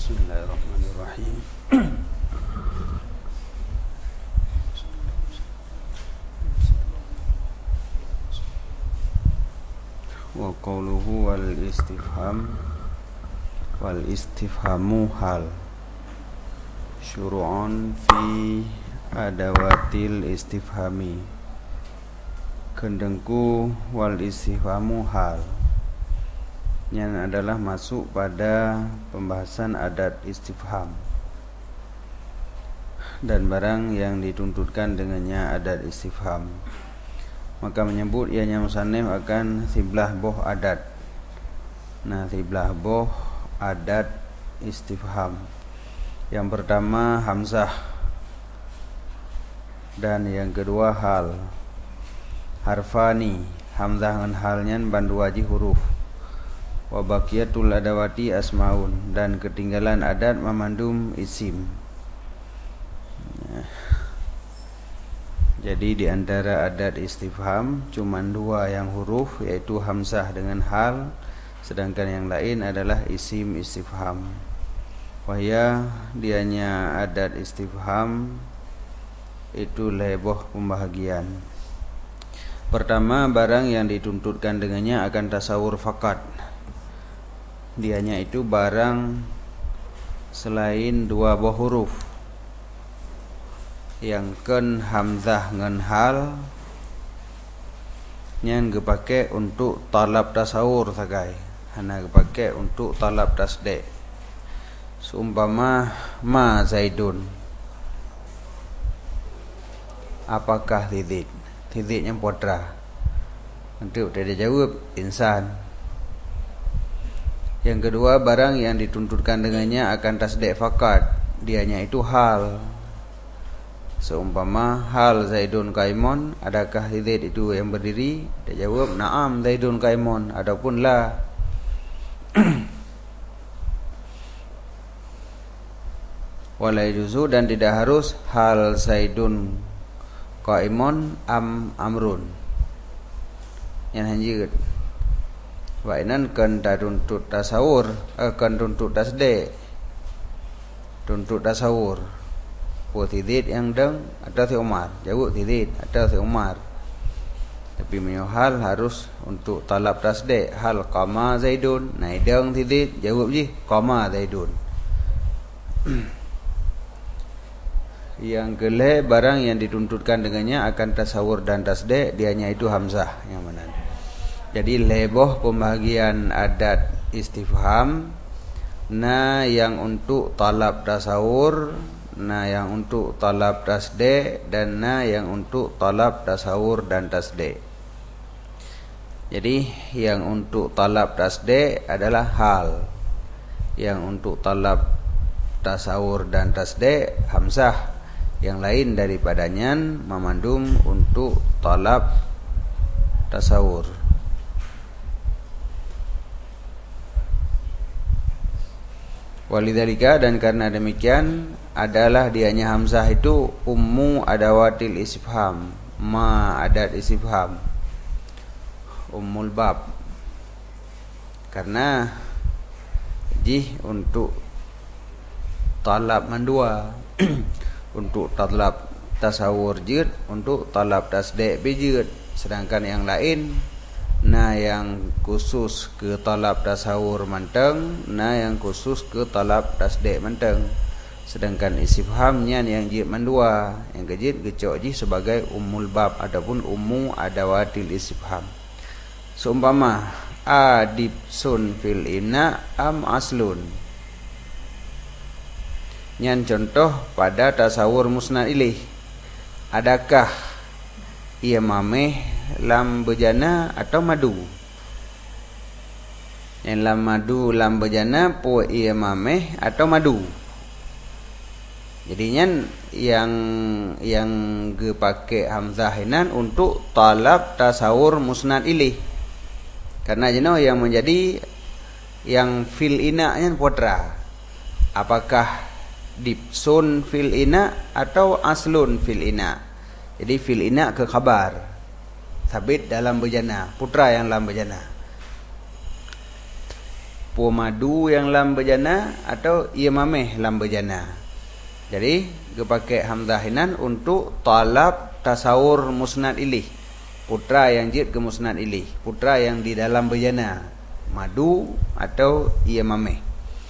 Bismillahirrahmanirrahim. Wa qawluhu wal istifhamu hal syuru'un fi adawatil istifhami. Kendengku wal istifhamu hal yang adalah masuk pada pembahasan adat istifham dan barang yang dituntutkan dengannya adat istifham. Maka menyebut ianya musannif akan siblah boh adat. Nah, siblah boh adat istifham. Yang pertama hamzah dan yang kedua hal. Harfani, hamzah dengan halnya bandu wajih huruf. Wa baqiyatul adawati asmaun, dan ketinggalan adat memandum isim. Jadi di antara adat istifham cuma dua yang huruf, yaitu hamzah dengan hal, sedangkan yang lain adalah isim istifham. Wahya dianya adat istifham itu leboh pembahagian. Pertama, barang yang dituntutkan dengannya akan tasawur fakat. Dianya itu barang selain dua buah huruf yang ken hamzah ngan hal yang dipakai untuk talab tasawur sagai, hanya dipakai untuk talab tasdek. Seumpama ma zaidun, apakah titik? Titiknya putra. Nanti udah dijawab insan. Yang kedua, barang yang dituntutkan dengannya akan tasdek fakat. Dianya itu hal. Seumpama hal zaidun qaimun, adakah titik itu yang berdiri? Dia jawab na'am zaidun qaimun, adapun la. Wala yajuzu, dan tidak harus hal zaidun qaimun am amrun. Yang hanjir wainan kan tuntut tasawur, kan tuntut tasdek, tuntut tasawur. Tidit yang deng atau si Umar, jawab tidit atau si Umar. Tapi menyohal harus untuk talab tasdek. Hal qama zaidun, naik deng tidit, jawab je qama zaidun. Yang kelih, barang yang dituntutkan dengannya akan tasawur dan tasdek, dianya itu hamzah yang mana. Jadi leboh pembahagian adat istifham, na yang untuk talab tasawur, na yang untuk talab tasdek, dan na yang untuk talab tasawur dan tasdek. Jadi yang untuk talab tasdek adalah hal, yang untuk talab tasawur dan tasdek hamzah, yang lain daripadanya memandum untuk talab tasawur. Walidzalika, dan karena demikian adalah dianya hamzah itu ummu adawatil istifham, ma adat istifham, ummul bab. Karena jih untuk talab mandua untuk talab tasawur jid, untuk talab tasdek bijid. Sedangkan yang lain, nah yang khusus ke talab tasawur manteng, nah yang khusus ke talab tasdek manteng. Sedangkan istifhamnya yang jid mandua, yang kejid gecok ji sebagai ummul bab, adapun ummu adawatil istifham. Seumpama adib sun fil ina am aslun, nyan contoh pada tasawur musnad ilaih. Adakah ia mameh lam bejana atau madu? Yang lam madu lam bejana po ia mameh atau madu. Jadinya yang pakai hamzah inan untuk talab tasawur musnad ilaih. Karena jenuh yang menjadi yang fil ina nya putra. Apakah dipsun fil ina atau aslun fil ina? Jadi fil ina ke khabar, sabit dalam bejana, putra yang dalam bejana. puan madu yang lam berjana atau ia mameh lam berjana. Jadi dia pakai hamzah hinan untuk talab tasawur musnad ilih, putra yang jid ke musnad ilih, putra yang di dalam berjana, madu atau ia mameh.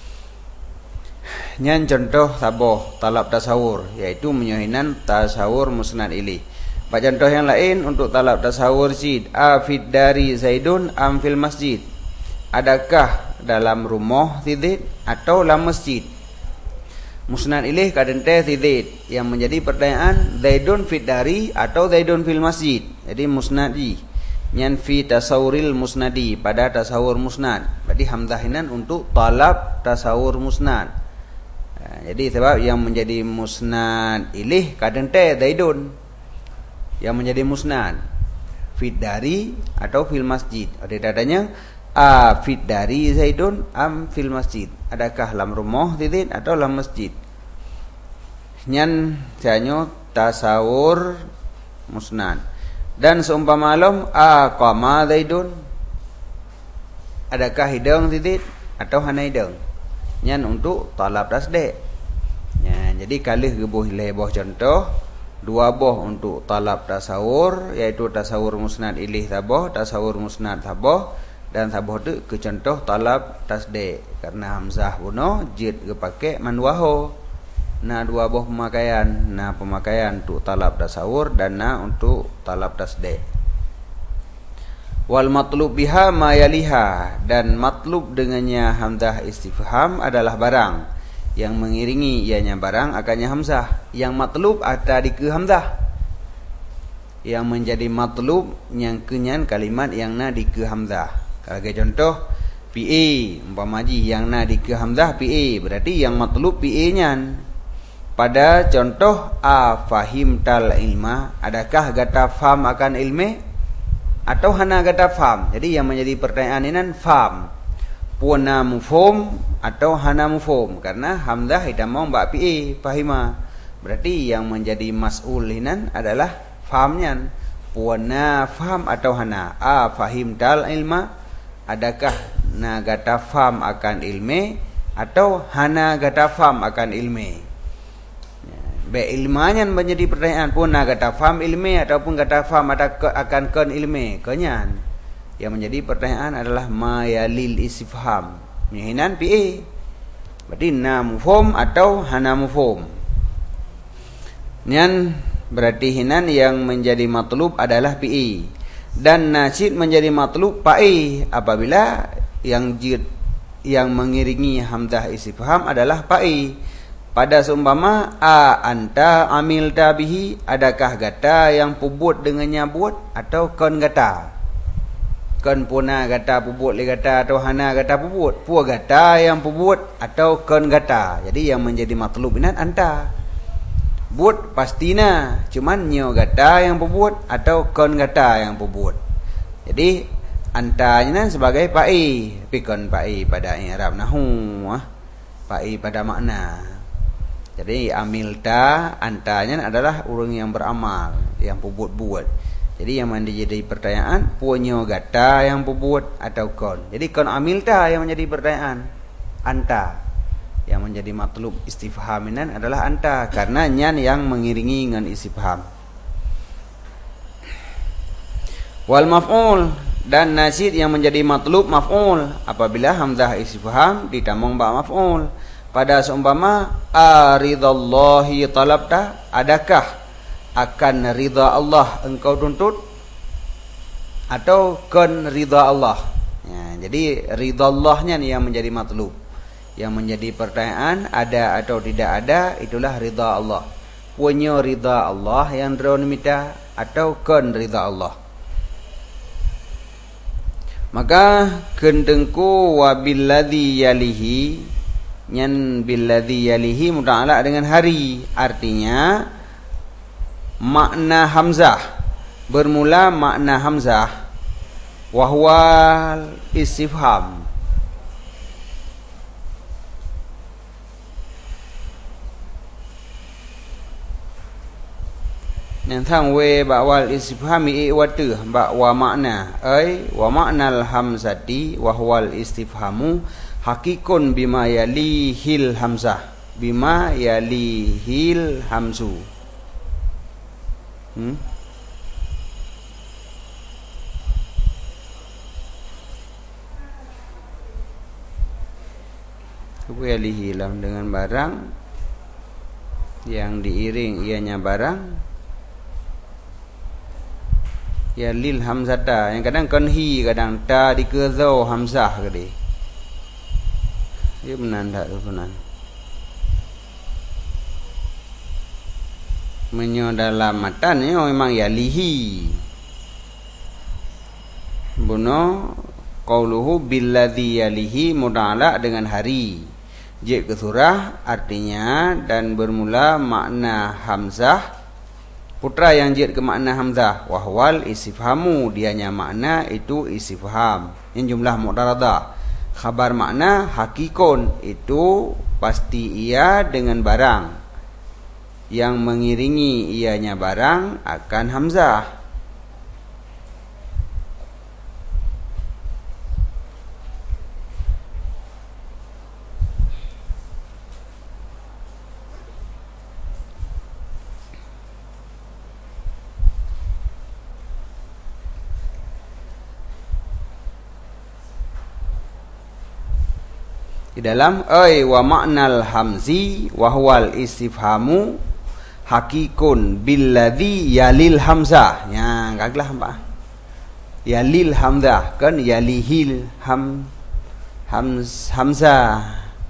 Nyan contoh saboh talab tasawur, yaitu menyohinan tasawur musnad ilih. Pak contoh yang lain untuk talab tasawur jid, afid dari Zaidun am fil masjid. Adakah dalam rumah tidid atau dalam masjid? Musnad ilih kadente tidid, yang menjadi pertanyaan Zaidun fid dari atau Zaidun fil masjid. Jadi musnadi nyan fi tasawuril musnadi, pada tasawur musnad. Berarti hamzahinan untuk talab tasawur musnad. Jadi sebab yang menjadi musnad ilih kadente Zaidun, yang menjadi musnad fid dari atau fil masjid. Ada adanya fid dari Zaidun am fil masjid. Adakah dalam rumah tidid atau dalam masjid? Nyan janyo tasawur musnad. Dan seumpama malam aqama Zaidun, adakah hidung tidid atau hana hidung? Nyan untuk talab tasdek. Ya, jadi kalih gebuh leboh contoh dua boh untuk talab tasawur, yaitu tasawur musnad ilih saboh, tasawur musnad saboh, dan saboh tu ke contoh talab tasdek. Karena hamzah buno jid ke pakai manwaho. Nah dua boh pemakaian, nah pemakaian untuk talab tasawur dan nah untuk talab tasdek. Wal matlub biha ma yaliha, dan matlub dengannya hamzah istifham adalah barang yang mengiringi ianya barang akannya hamzah. Yang matlub ada di ke hamzah, yang menjadi matlub yang kenyan kalimat yang na di ke hamzah. Kalau contoh PA umpama ji yang na di ke hamzah PA, berarti yang matlub PA nyan. Pada contoh fahim tal ilma, adakah gata faham akan ilme atau hana gata faham? Jadi yang menjadi pertanyaan ini faham, puana mufhum atau hana mufhum, karena hamzah hitamong ba pi fahima. Berarti yang menjadi mas'ul hinan adalah fahamnya, puana faham atau hana. Fahim tal ilma, adakah na gata faham akan ilme atau hana gata faham akan ilme? Be ilmanya menjadi pertanyaan, pun na gata faham ilme ataupun gata faham akan kon ilme kenyan. Yang menjadi pertanyaan adalah ma yalil istifham, hinan pi. Berarti na mufhum atau hana mufhum. Nian berarti hinan yang menjadi matlub adalah pi, dan nasid menjadi matlub pai apabila yang jid yang mengiringi hamzah istifham adalah pai. Pada seumpama anta amil tabihi, adakah gata yang pubut dengannya buat atau kon gata? Kon puna gata pubut le gata atau hana gata pubut? Pu gata yang pubut atau kon gata? Jadi yang menjadi matlub ini anta. But pastina, cuman nyo gata yang pubut atau kon gata yang pubut. Jadi antanya sebagai pai, pikon pai pada i'rab nahwu, pai pada makna. Jadi amilta antanya adalah orang yang beramal, yang pubut buat. Jadi yang menjadi pertanyaan punya gata yang pubut atau kon. Jadi kon amilta yang menjadi pertanyaan, anta. Yang menjadi matlub istifhaminan adalah anta, karena nyan yang mengiringi dengan istifham. Wal maf'ul, dan nasid yang menjadi matlub maf'ul apabila hamzah istifham ditambah ba maf'ul. Pada seumpama aridallahi talabta, adakah akan ridha Allah engkau tuntut atau kon ridha Allah? Ya, jadi ridha Allahnya yang menjadi matlub. Yang menjadi pertanyaan ada atau tidak ada, itulah ridha Allah. Punya ridha Allah yang drone minta atau kon ridha Allah. Maka kendengku wabilladzi yalihi, nyan billadzi yalihi muta'ala dengan hari, artinya makna hamzah bermula makna hamzah wahwal istifham. Yang thang we ba'wal istifhami iwatu ba wa makna ay wa maknal hamzati wahwal istifhamu Hakikun bima yalihil hamzah, bima yalihil hamzu. Yalihilah dengan barang yang diiring ianya barang. Yalil hamzata, yang kadang konhi, kadang ta dikezo hamzah kali. Ia benar tak tu benar. Menyo dalam matan ni memang yalihi. Buno qauluhu billadzi yalihi muda'ala dengan hari. Jid ke surah artinya dan bermula makna hamzah. Putra yang jid ke makna hamzah. Wahwal istifhamu, dianya makna itu istifham. Yang jumlah mu'taradah. Khabar makna hakikun, itu pasti ia dengan barang. Yang mengiringi ianya barang akan hamzah. Di dalam wa ma'nal hamzi wa huwal istifhamu hakikun billadzi yalil hamzah. Ya, gaglah hamba. Yalil hamzah kan yalihil hamzah.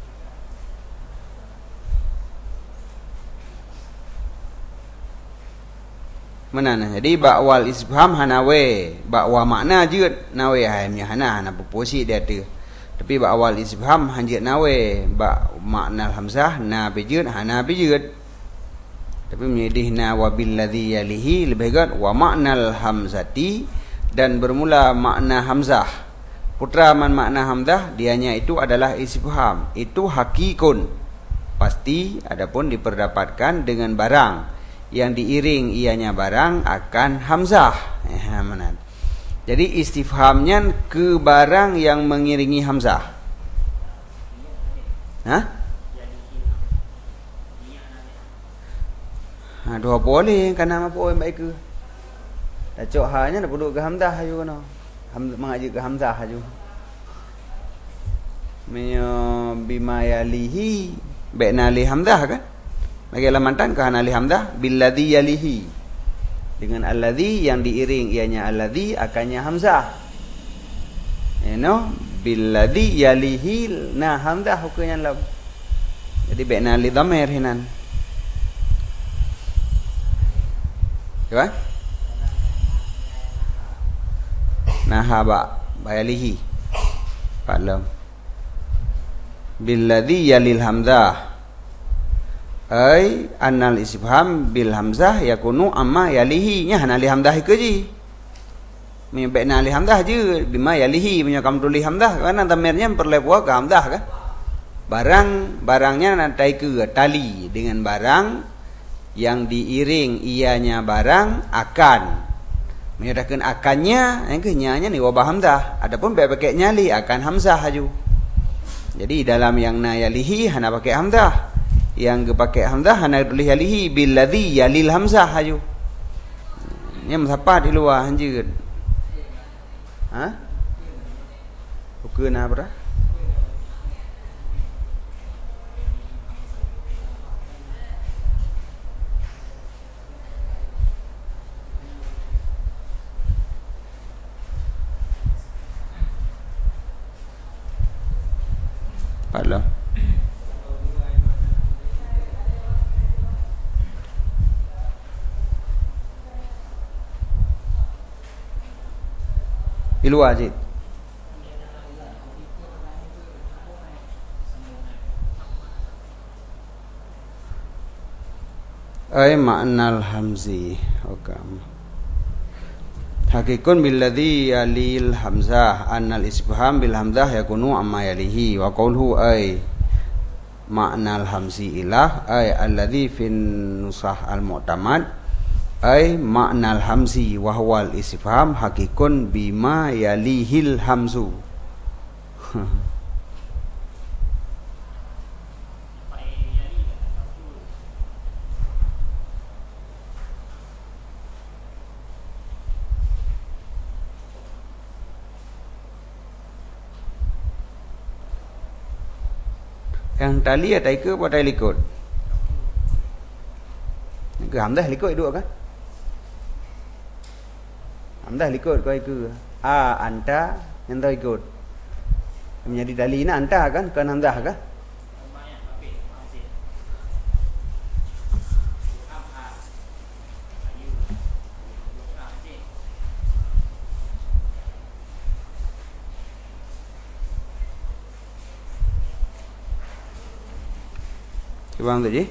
Mana jadi ba'wal istifham hanawe, ba'wa makna jeut nawe haimnya hana proporsi dia tu. Tapi ba awal istifham hanjit nawe, ba makna hamzah na bijud hana bijud. Tapi menyedih na wa billadzi yalihi lebih gat wa maknal hamzati, dan bermula makna hamzah. Putra man makna hamzah dianya itu adalah istifham. Itu hakikun. Pasti adapun diperdapatkan dengan barang yang diiring ianya barang akan hamzah. Mana? Jadi istifhamnya ke barang yang mengiringi hamzah. Dua boleh kana apa oi baik ke. Dah cok hanya dah duduk ke hamzah ayu kana. Mengaji ke hamzah ayu. Bima yalihi baina li hamzah kan? Bagi lamantan ke hana li hamzah billadzi yalihi. Dengan alladzi yang diiring ianya alladzi akannya hamzah. Billadzi yalihi na hamzah hukumnya lam. Jadi baina li dhamir hinan. Ya? Nahaba bayalihi. Falam. Billadzi yalil hamzah. Ai annal istifham bil hamzah yakunu amma yalihi nya hana li hamzah ke ji. Baina li hamzah je bima yalihi punya kam li hamzah karena dhamirnya perlepuh ke hamzah kan. Barangnya nanti ke tali dengan barang yang diiring ianya barang akan. Menyatakan akannya yang kenyanya ni wabah hamzah. Adapun pakai nyali akan hamzah haju. Jadi dalam yang na yalihi hana pakai hamzah. Yang pakai hamzah hana tulis yalihi billadzi yalil hamzah haju. Ini siapa di luar hanjir. Bukan apa? Padahal di luar je. Ai ma'nal hamzi hukam. Hakikun billadzi yalil hamzah annal istifham bil hamzah yakunu amma yalihi wa qawluhu ai ma'nal hamzi ilah ai alladzi fin nusah al mu'tamad ai ma'nal hamzi wa huwal istifham hakikun bima yalihil hamzu. Yang tali atau ke pada likut. Ke hamzah likut dua kan? Hamzah likut kau ke. Anta yang tahu ikut. Menjadi tali nak anta kan? Kan hamzah kan? Faham tak je?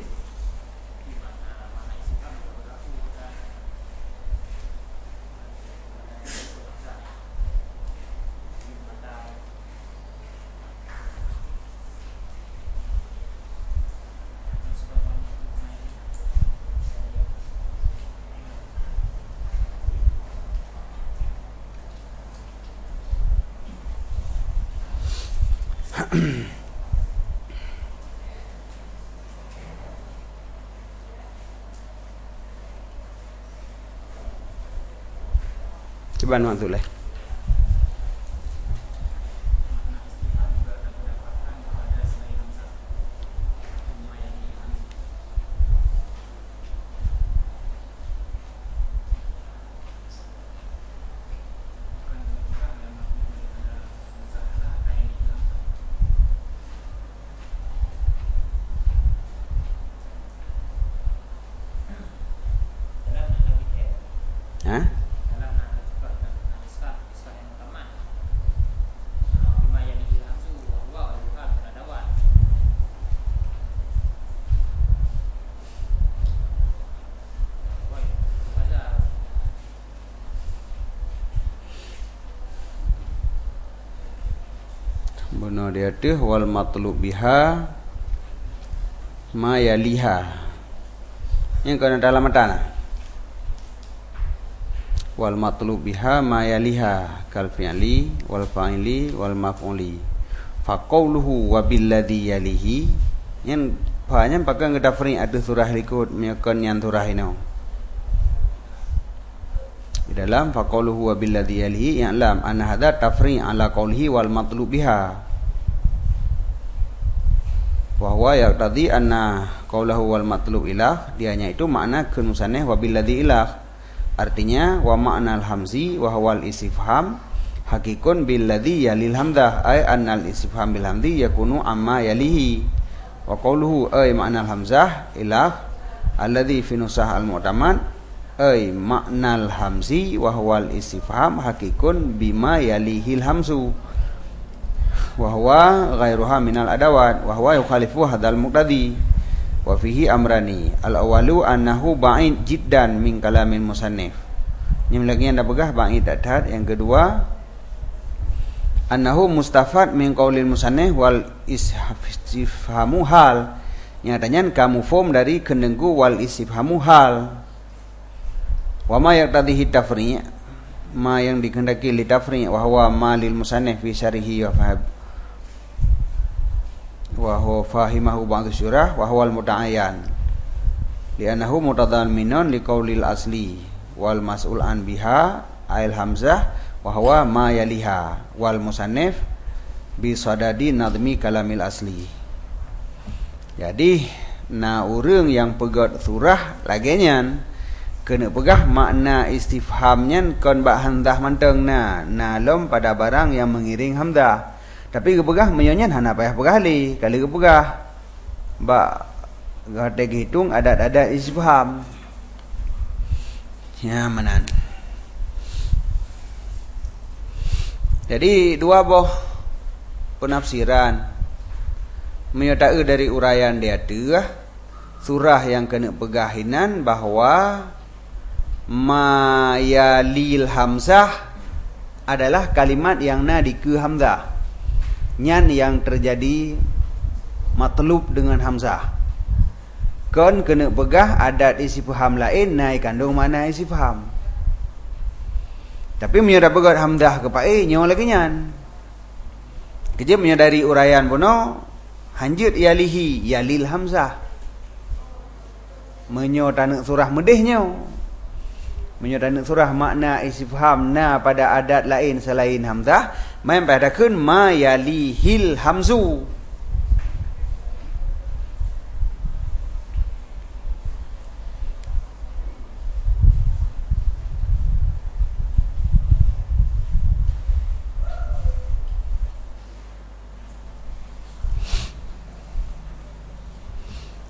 Coba nuan tu lah. Ha? Benar dia tu wal matlub biha ma yaliha. Yang kena dalam matan. Wal matlub biha ma yaliha kal fi'li wal fa'ili wal maf'uli. Fa qawluhu wa billadhi yalihi. Yang banyak pakai ngedafri ada surah likut menyokon yang surah ini. Di dalam fa qawluhu wa billadhi yalihi yang lam anna hadha tafri' ala qawlihi wal matlub biha. Wahwa yaqtadi anna qawlahu wal matlub ilah, dianya itu makna kun musannah wa billadhi ilah. Artinya wa ma'nal hamzi wa huwal istifham hakikun billadhi yalil hamzah ay annal istifham bil hamzi yakunu amma yalihi. Wa qawluhu ay ma'nal hamzah ilah alladhi fi nusah al mu'tamad ay ma'nal hamzi wa huwal istifham hakikun bima yalihil hamzu. Wa huwa ghairuha minal adawat wa huwa yukhalifu hadzal muqtadi wa fihi amrani al awalu annahu ba'id jiddan min kalamin musannif. Yang lagi anda pegah ba'id tadat. Yang kedua annahu mustafad min qaulil musannif wal istifhamu hal. Nyatanya kamu form dari kendengku wal istifhamu hal. Wa ma yaqtadihi tafri' ma yang dikehendaki li tafri' wa huwa ma lil musannif fi syarhihi wa fahab wa huwa fahimahu ba'd syurah wa huwa al-muta'ayyan li'annahu mutadamminun liqaulil asli wal mas'ul an biha ail hamzah wa huwa ma yaliha wal musannif bi sadadi nadmi kalamil asli. Jadi na urang yang pegat surah lagenyan kena pegah makna istifhamnya kon ba hamzah manteng na lom pada barang yang mengiring hamzah. Tapi kepegah menyanyian hana payah pegah kali kepegah ba gade hitung adat-adat istifham ya manan. Jadi dua boh penafsiran menyatakan dari uraian dia tu surah yang kena pegahinan bahwa ma yalil hamzah adalah kalimat yang na di ke hamzah. Nyan yang terjadi matlub dengan hamzah. Kon kena pegah adat istifham lain naik kandung mana istifham. Tapi menyadari pegat hamzah ke pai nyawa lagi nyan. Kerja menyadari uraian puno hanjut yalihi yalil hamzah. Menyo tanak surah medihnya. Menyo tanak surah makna istifham na pada adat lain selain hamzah. Main pada kun ma yalihil hamzu.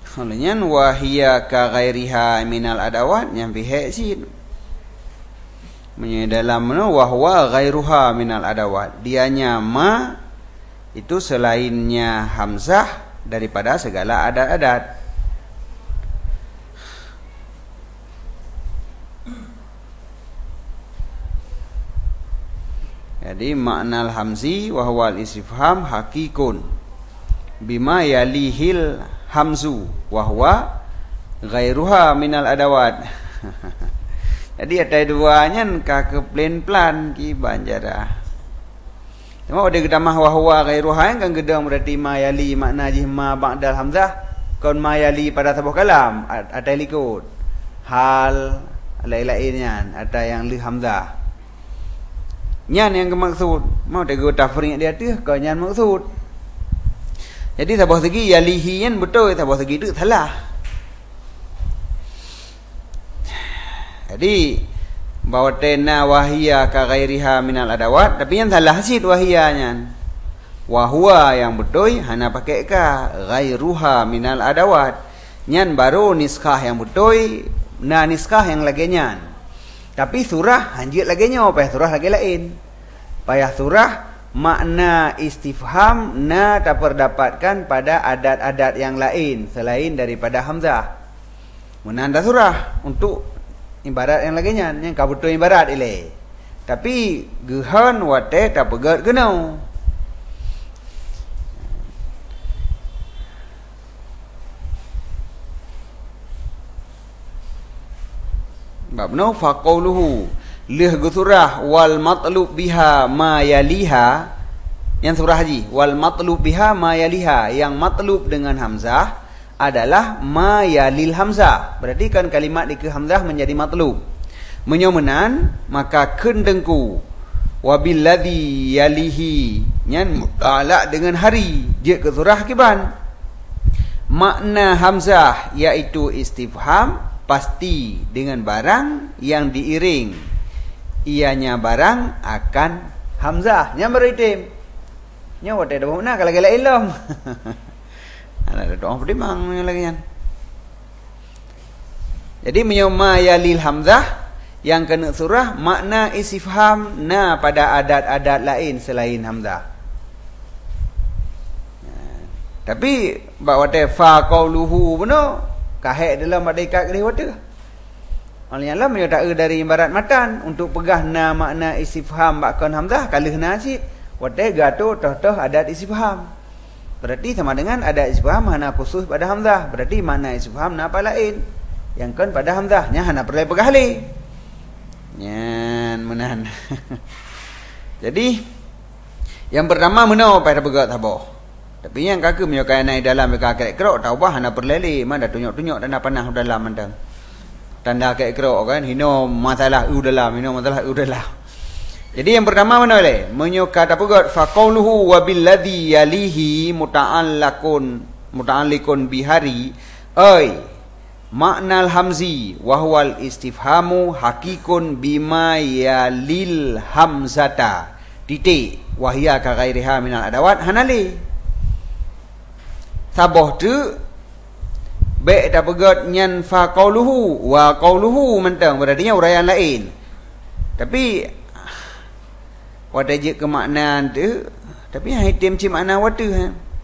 Olehnya wahia ka ghairiha minal adawat yang pihak sin. Dalam wahwa ghairuha minal adawat. Dianya ma itu selainnya hamzah daripada segala adat-adat. Jadi makna al-hamzi wa huwa al-istifham hakikun bima yalihil hamzu wa huwa ghairuha minal adawat. Jadi ada duanya ka ke plan-plan ki banjara. Cuma ada gedamah wa huwa ghairuha kan gedam berarti ma yali makna jih ma ba'dal hamzah kon ma yali pada sebuah kalam ada likut hal lain-lainnya ada yang li hamzah. Nyan yang maksud mau ada gua tafriq dia tu kau nyan maksud. Jadi sabah segi yalihi yan betul sabah segi itu salah. Jadi bahawa tena wahia ka ghairiha minal adawat tapi yang salah sid wahianya. Wahwa yang betul hana pakai ka ghairuha minal adawat. Nyan baru niskah yang betul na niskah yang lagi nyan. Tapi surah hanjit lagi nya apa surah lagi lain. Payah surah makna istifham na tak terdapatkan pada adat-adat yang lain selain daripada hamzah. Menanda surah untuk ibarat yang lagi nya yang kabutu ibarat ile. Tapi gehan wate tak pegat kenau. Bab no faqauluhu lih surah wal matlub biha ma yaliha yang surah haji wal matlub biha ma yaliha yang matlub dengan hamzah adalah ma yalil hamzah berarti kan kalimat di ke hamzah menjadi matlub menyomenan maka kendengku wabilladzi yalihi nyan mutalak dengan hari dia ke surah kiban makna hamzah iaitu istifham pasti dengan barang yang diiring ianya barang akan hamzah nya beritim nya wate dah mana kalau gala ilm ada doang pedimang lagi kan jadi menyoma yalil hamzah yang kena surah makna istifham na pada adat-adat lain selain hamzah tapi bahawa te fa qauluhu benar kahek dalam madikat kelih wata. Olehnya lah menyatakan dari ibarat matan untuk pegah na makna istifham bakon hamzah kalih nasid wata gato toh adat istifham. Berarti sama dengan adat istifham hana khusus pada hamzah. Berarti makna istifham na apa lain yang kan pada hamzah nya hana perlu pegah li. Nyan menan. Jadi yang pertama menau pada pegat taboh. Tapi yang kakak menyukai naik dalam mereka kerek-kerok tahu bah nak perleli mana tunjuk-tunjuk dan panah dalam mandang tanda kerek-kerok kan hino masalah dalam hino masalah dalam. Jadi yang pertama mana boleh menyukai tak pegat faqauluhu wabilladzi yalihi muta'alliqun bihari ai makna al-hamzi wa huwal istifhamu hakikun bima yalil hamzata titik wahia ka ghairiha minal adawat hanali sabah tu baik dah pegat nyan fa qauluhu wa qauluhu mentang berarti uraian lain tapi wada je ke makna tu tapi item ci makna wada ha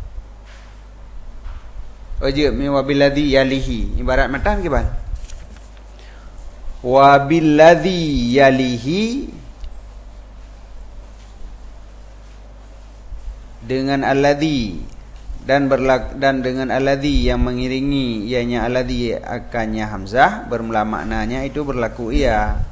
oje mi wabilladzi yalihi ibarat matan ke ban wabilladzi yalihi dengan alladzi dan dengan alladzi yang mengiringi ianya alladzi akannya hamzah bermula maknanya itu berlaku ia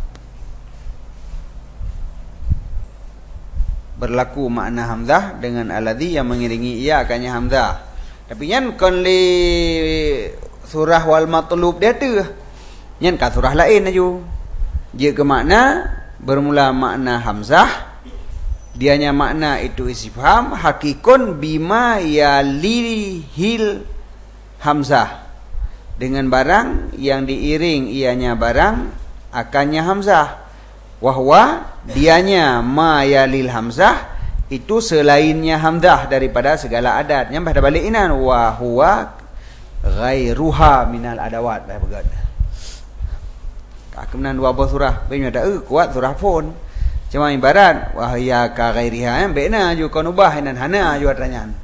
berlaku makna hamzah dengan alladzi yang mengiringi ia akannya hamzah tapi nyan kon li surah wal matlub dia tu nyan ka surah lain aju dia ke makna bermula makna hamzah dianya makna itu istifham hakikun bima yalihil hamzah dengan barang yang diiring ianya barang akannya hamzah wahwa dianya ma yalil hamzah itu selainnya hamzah daripada segala adat yang pada balik inan wahwa ghairuha minal adawat dah begat. Kemudian dua buah surah banyak dah kuat surah pun. Cuma ibarat wahya ka ghairiha bena ju kon ubah nan hana ju artanya.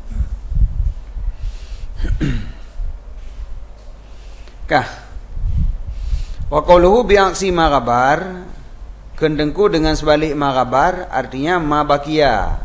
Kah wa qawluhu bi'aksi ma ghabar, kendengku dengan sebalik ma ghabar artinya ma bakia.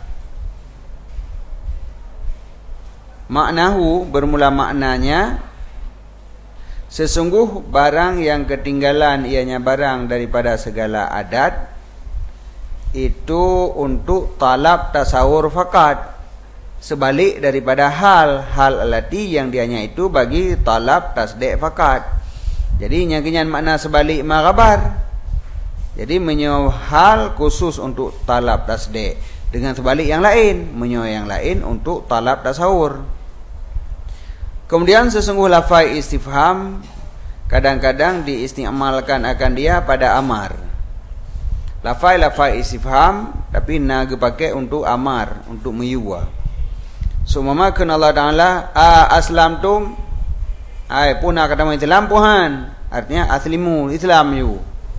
Maknahu bermula maknanya sesungguh barang yang ketinggalan ianya barang daripada segala adat itu untuk talab tasawur fakat, sebalik daripada hal alati yang dianya itu bagi talab tasdik fakat. Jadi nyakinyan makna sebalik ma ghabar. Jadi menyo hal khusus untuk talab tasdik, dengan sebalik yang lain menyo yang lain untuk talab tasawur. Kemudian sesungguh lafai istifham kadang-kadang diistimalkan akan dia pada amar. Lafai istifham tapi naga pakai untuk amar, untuk meyuwa. Sumama kan Allah Taala aslamtum ai puna kata Islam Tuhan, artinya aslimu Islam you.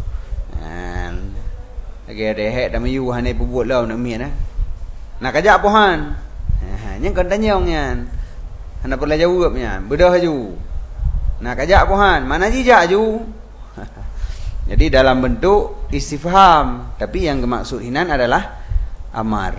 Lagi ada hek dah meyu hanai buat lau nak mian nak ajak Tuhan. Nyang kan tanya ngan. Hana perlu jawabnya, bedah ju. Nak ajak Tuhan, mana jijak ju. Jadi dalam bentuk istifham, tapi yang dimaksud hinan adalah amar.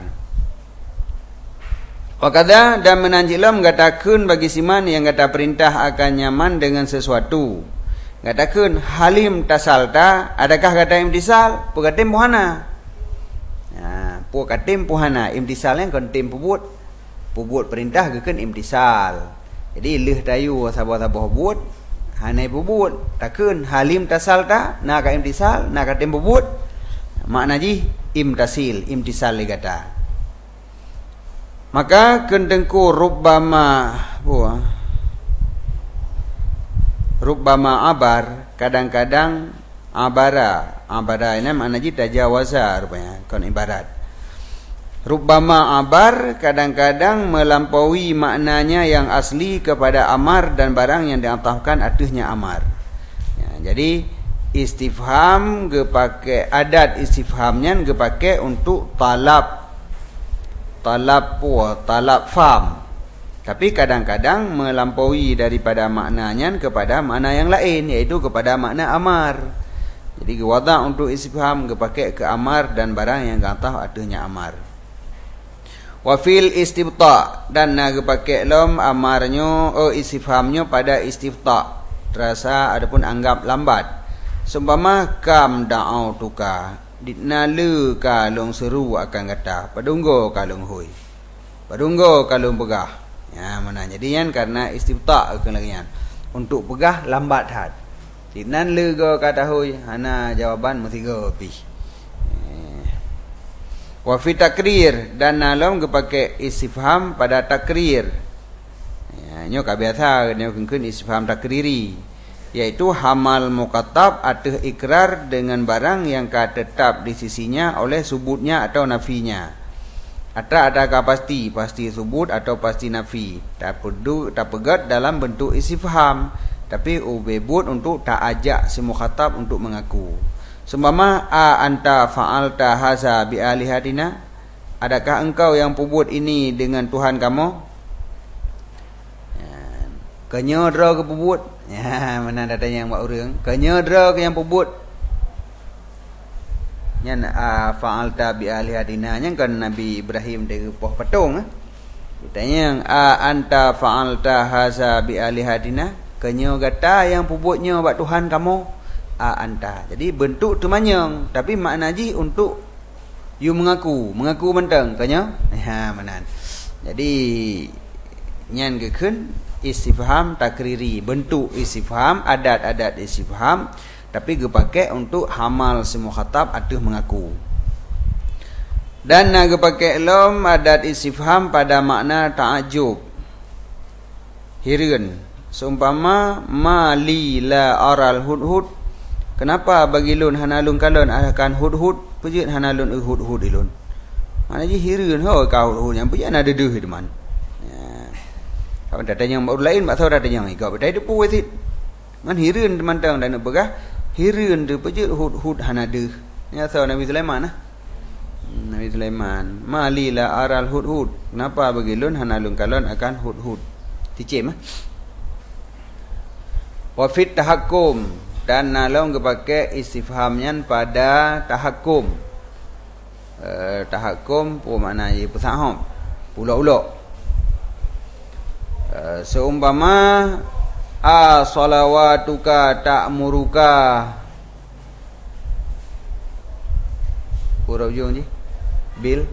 Wakada dan menanjilah mengatakan bagi siman yang kata perintah akan nyaman dengan sesuatu. Katakan halim tasalta, adakah kata imtisal? Pukatim puhana. Pukatim puhana, imtisal yang kontim pubut perintah kekan imtisal. Jadi leh tayu sabah-sabah pubut, hanai pubut. Takun halim tasalta, nak imtisal, nak katim pubut. Makna ji imtasil, imtisal kata. Maka kendengku rubbama abar, kadang-kadang abara ini makna ji tajawaza rupanya kon ibarat. Rubbama abar kadang-kadang melampaui maknanya yang asli kepada amar dan barang yang diatafkan atasnya amar. Ya, jadi istifham gepakai adat istifhamnya gepakai untuk talab fam. Tapi kadang-kadang melampaui daripada maknanya kepada makna yang lain, yaitu kepada makna amar. Jadi gewada untuk istifham gepakai ke amar dan barang yang diataf atasnya amar. Wafil istifta dan nak pakai lam amarnya istifhamnya pada istifta terasa adapun anggap lambat. Seumpama kam da'au tuka ditnalu kalung seru akan kata padunggo kalung hui, padunggo kalung pegah. Ya mana jadinya karena istifta kenlagian untuk pegah lambat had. Ditnalu go kata hui hana jawaban mesti go pi. Wa fi takrir dan nalam gepakai istifham pada takrir. Ya, nyo kabiasa nyo keun istifham takriri, yaitu hamal muqattab atau ikrar dengan barang yang tetap di sisinya oleh subutnya atau nafinya. Adakah pasti subut atau pasti nafi. Tak pegat dalam bentuk istifham, tapi ubebut untuk tak ajak si mukhatab untuk mengaku. Seumpama anta fa'alta haza bi alihatina, adakah engkau yang pubut ini dengan Tuhan kamu? Kenyodra ke pubut? Ya, mana datanya yang buat orang? Kenyodra ke yang pubut? Yang fa'alta bi alihatina, yang kan Nabi Ibrahim dia poh patung. Ditanya yang anta fa'alta haza bi alihatina, kenyogata yang pubutnya buat Tuhan kamu? Anta. Jadi bentuk tu manyang, tapi makna ji untuk you mengaku mentang kanya. Ha manan. Jadi nyan gekeun istifham takriri, bentuk istifham, adat-adat istifham, tapi gepakai untuk hamal si mukhatab atuh mengaku. Dan nak gepakai lam adat istifham pada makna ta'ajub, hireun. Seumpama mali la aral hudhud, kenapa bagi lun hanalun kalon akan hud-hud pejit hanalun hud-hud ilun. Mana ji hireun ho ka hud-hud yang pejit ada deuh deman. Ya. Hak datanya baru lain mak tahu datanya igau bedai depu wei man hireun mantang dan begah hireun de peje hud hanade nya tahu Nabi Sulaiman Nabi Sulaiman malila aral hud kenapa begilun hanalun kalon akan hud ticim wa fit tahakkum dan nalong kepakai istifhamnya pada tahakkum tahakkum apa makna ia pesaham pula-ulah seumpama salawatuka ta'muruka huruf ujung je bil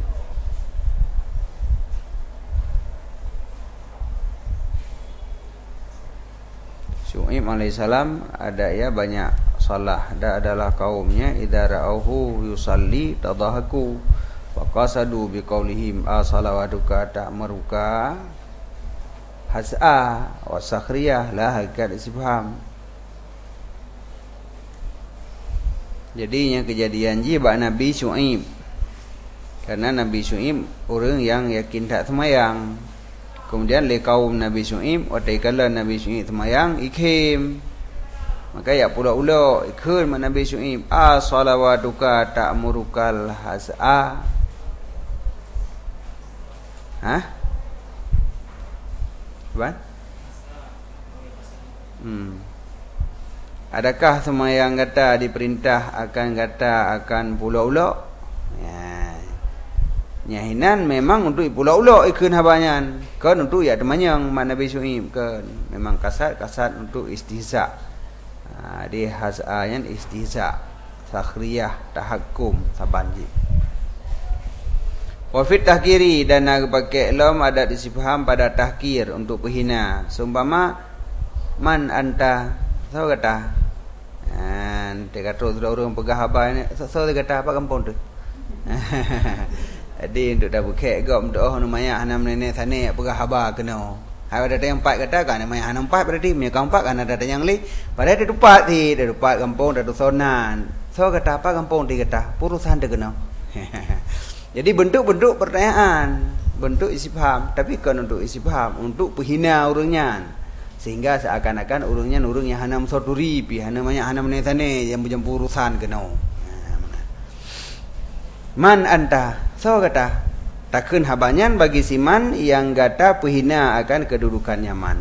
Syuaib alaihissalam ada ya banyak salah adalah kaumnya idza ra'auhu yusalli tadhahaku wa qasadu biqaulihim salawatuka ta'muruka has'a wa sakhriyah la hakikat istifham. Jadinya kejadian jiba Nabi Syuaib. Karena Nabi Syuaib orang yang yakin tak semayang. Kemudian le kaum Nabi Syuaib watakala Nabi Syuaib semayang ikhim. Maka ya pula-ula ikun Nabi Syuaib salawatuka ta'murukal has'a. Ban? Adakah semayang kata diperintah akan pula-ula? Ya. Nyahinan memang untuk pula-ula ikun habanyan. Kan untuk ya temanyang Nabi Syuaib kan. Memang kasat untuk istihza. Di has'ayan istihza. Sakhriyah tahakkum sabanji. Wa fit tahkiri dan pakai lam ada istifham pada tahkir untuk penghina. Seumpama man anta tahu kata dia kata sudah orang pegah apa ni so dia kata apa kampung tu jadi untuk dah buka gom doh namanya hanam nenek sana pegah haba kena ada yang empat kata kan namanya hanam empat berarti punya kampung kan ada yang li pada dia dupat dia dupat kampung dah sonan so kata apa kampung dia kata purusan dia kena jadi bentuk-bentuk pertanyaan bentuk istifham tapi kan untuk istifham untuk penghina orangnya sehingga seakan-akan urungnya urung yang hanam soduri pi namanya hanam netane yang berjampu urusan kena man anta so kata takun habanyan bagi siman yang kata penghina akan kedudukannya man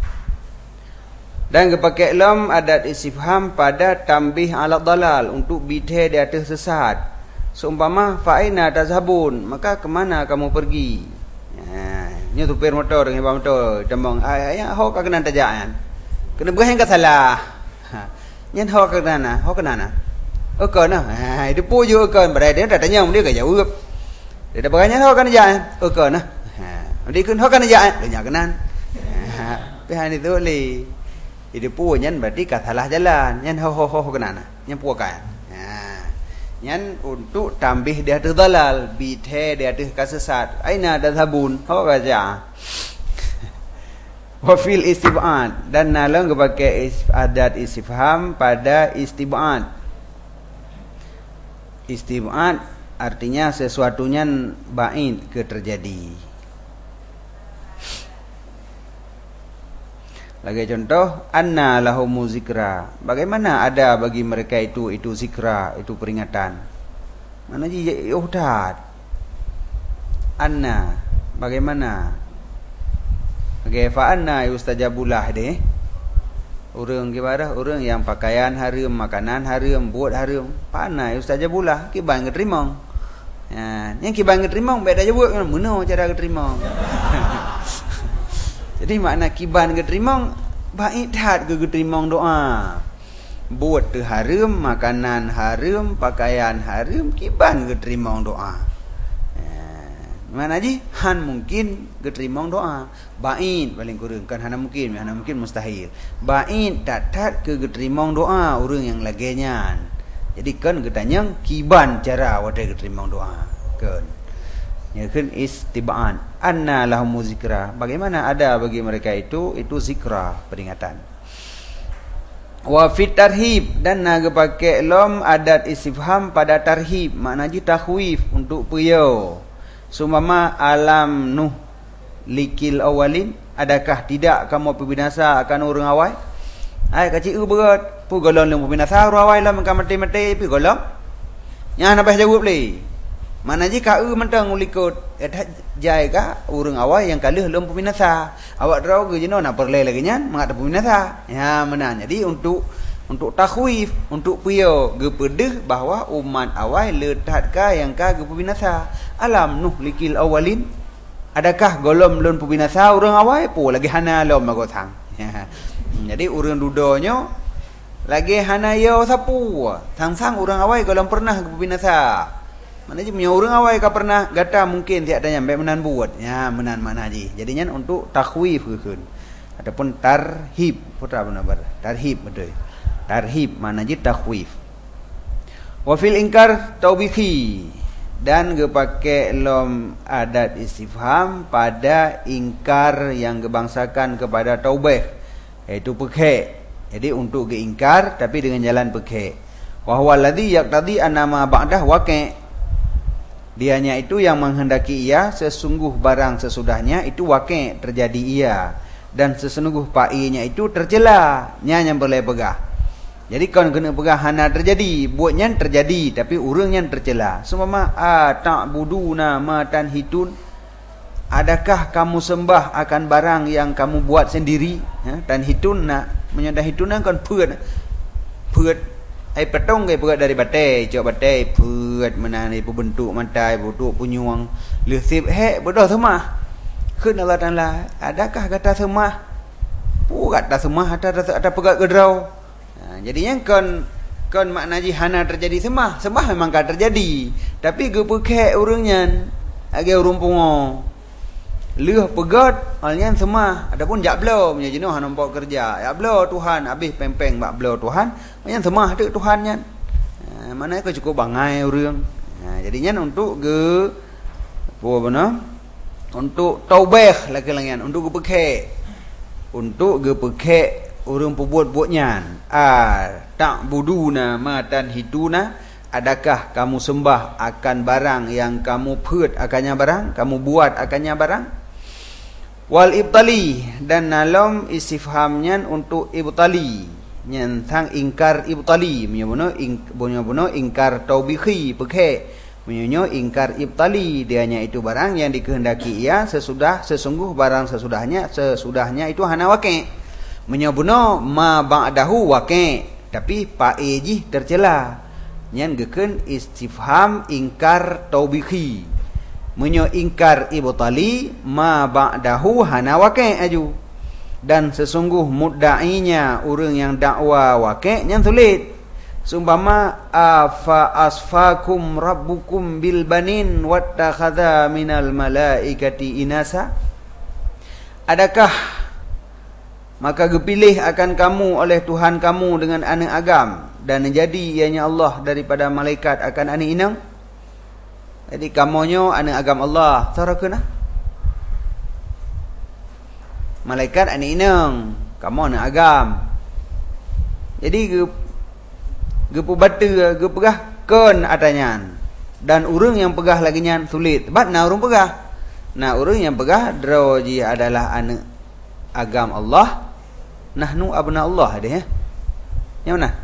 dan kepakai lam adat istifham pada tambih ala dalal untuk bidhe di atas sesat seumpama fa'ina tazhabun maka kemana kamu pergi nya supir motor dengan motor tembang ayah hok kena tajaan kena berang ke salah nyen hok kena kena dia puju kan berada dia tanya dia ke jawab dia dah beranya hok kena tajaan kena dia kun hok kena tajaan dia kenan pihak itu li dia puju nyen berarti ke salah jalan nyen hok kena nyen puakan Yan untuk tambih dia atas dalal bidhe dia atas kasesat aina tadhabun hok aja wa fil istib'ad dan nalang kepakai adat istifham pada istib'ad artinya sesuatunya ba'id ke terjadi. Lagi contoh anna lahum zikra bagaimana ada bagi mereka itu zikra itu peringatan mana ji yuhdat anna bagaimana fa anna yustajabulah deh orang gimana orang yang pakaian haram makanan haram buat haram fa anna yustajabulah kiban keterima yang kiban keterima beda je buat mana cara keterima jadi makna kiban keterima baik tak keterima doa buat tu haram makanan haram pakaian haram kiban keterima doa mana ji han mungkin keterima doa baik paling kurang kan hana mungkin mustahil baik tak keterima doa orang yang laginya jadi kan ketanya kiban cara wadah keterima doa kan ya kan istibaan anna lahum zikra bagaimana ada bagi mereka itu zikra peringatan wa fit tarhib dan naga pakai lam adat istifham pada tarhib maknanya takhwif untuk puyau sumama alam nuh likil awalin adakah tidak kamu binasa akan orang awai ai kecil berat pu golong lem binasa orang awai lah maka mati-mati pi golong nya nak jawab le mana jika mentang ulikut jai ka orang awai yang kalih lem binasa awak draw ge jeno nak perle lagi nyan mengat binasa ya menan jadi untuk takhwif untuk pio ge pedeh bahawa umat awai letat ka yang ka ge binasa alam nuhlikil awalin adakah golom lon binasa orang awai pu lagi hana lom magotang jadi orang dudonyo lagi hana yo sapu sang orang awai golom pernah ge binasa mana je punya orang awai ka pernah gata mungkin tiada nyampe menan buat ya menan mana je jadinya untuk takhwif keun ataupun tarhib putra benar tarhib betul tarhib mana je takhwif wa fil inkar taubihi dan ge pakai lom adat istifham pada ingkar yang gebangsakan kepada taubih iaitu pekhe jadi untuk ge ingkar tapi dengan jalan pekhe wa huwa alladhi yaqtadi annama ba'dah waqi' dianya itu yang menghendaki ia sesungguh barang sesudahnya itu waqi' terjadi ia dan sesungguh pa'inya itu tercela nya yang boleh pegah jadi kau kena pegah hana terjadi buatnya terjadi tapi urangnya tercela seumpama ta'buduna ma tanhitun adakah kamu sembah akan barang yang kamu buat sendiri tanhitun nak menyadahitun kan peut ai petong ke peut dari batai cok batai peut mana ni bentuk mantai bentuk punyuang lesip bodoh semah keun Allah Taala adakah kata semah pu kata semah ada pegat gedrau jadinya kon makna jihana terjadi sembah memang kan terjadi tapi ge pekek urangnya age urung pungo leuh pegat alnya sembah adapun jablo punya jenuh nampak kerja jablo Tuhan habis pempeng bak blo Tuhan nya sembah deuk Tuhan nya mana ke cukup bangai urang jadinya untuk ge apa benar untuk taubah lagi langian untuk ge pekek urang perbuat-buatnya ta'buduna ma tanhituna adakah kamu sembah akan barang yang kamu peut akannya barang kamu buat akannya barang wal ibtali dan nalom istifhamnya untuk ibtali nyantang ingkar ibtali bunyo ingkar taubihi pekhe bunyo ingkar ibtali dianya itu barang yang dikehendaki ia sesungguh barang sesudahnya itu hana waqi' menyobuno ma ba'dahu waqi' tapi paeji tercela nyan geukeun istifham ingkar taubihi menyo ingkar ibtali ma ba'dahu hana waqi' aju dan sesungguh mudda'inya urang yang dakwa waqi' nyan sulit sumpama afa asfakum rabbukum bil banin wattakhadha minal malaikati inasa adakah maka gepilih akan kamu oleh Tuhan kamu dengan anak agam dan menjadi ianya Allah daripada malaikat akan anak inang jadi kamonyo anak agam Allah sarakeuna malaikat anak inang kamu anak agam jadi gepu batu gepegah keun atanyan dan urang yang pegah lagi nyan sulit bat na urang pegah nah urang yang pegah droji adalah anak agam Allah nahnu abna Allah ada ya yang mana